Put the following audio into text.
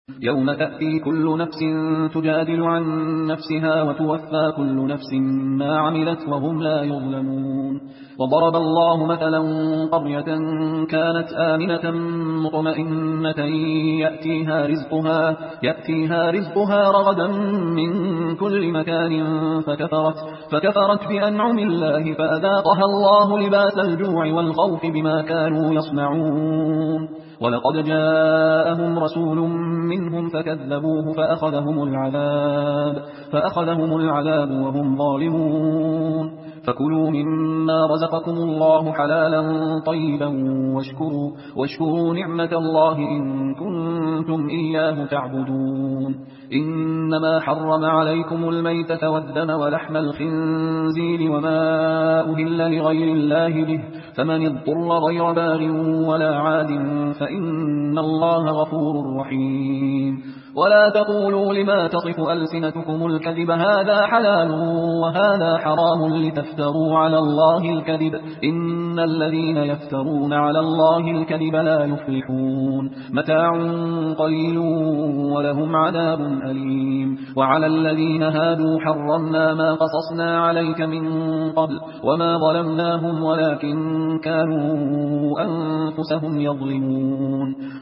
يوم تأتي كل نفس تجادل عن نفسها وتوفى كل نفس ما عملت وهم لا يظلمون. وضرب الله مثلا قرية كانت آمنة مطمئنة يأتيها رزقها رغدا من كل مكان فكفرت بأنعم الله فأذاقها الله لباس الجوع والخوف بما كانوا يصنعون. ولقد جاءهم رسول منهم فكذبوه فأخذهم العذاب وهم ظالمون. فكلوا مما رزقكم الله حلالا طيبا واشكروا نعمة الله إن كنتم إياه تعبدون. إنما حرم عليكم الميتة والدم ولحم الخنزير وما أهل لغير الله به فمن اضطر غير باغ ولا عاد فإن الله غفور رحيم. ولا تقولوا لما تصف ألسنتكم الكذب هذا حلال وهذا حرام لتفتروا على الله الكذب إن الذين يفترون على الله الكذب لا يفلحون. متاع قليل ولهم عذاب أليم. وعلى الذين هادوا حرمنا ما قصصنا عليك من قبل وما ظلمناهم ولكن كانوا أنفسهم يظلمون.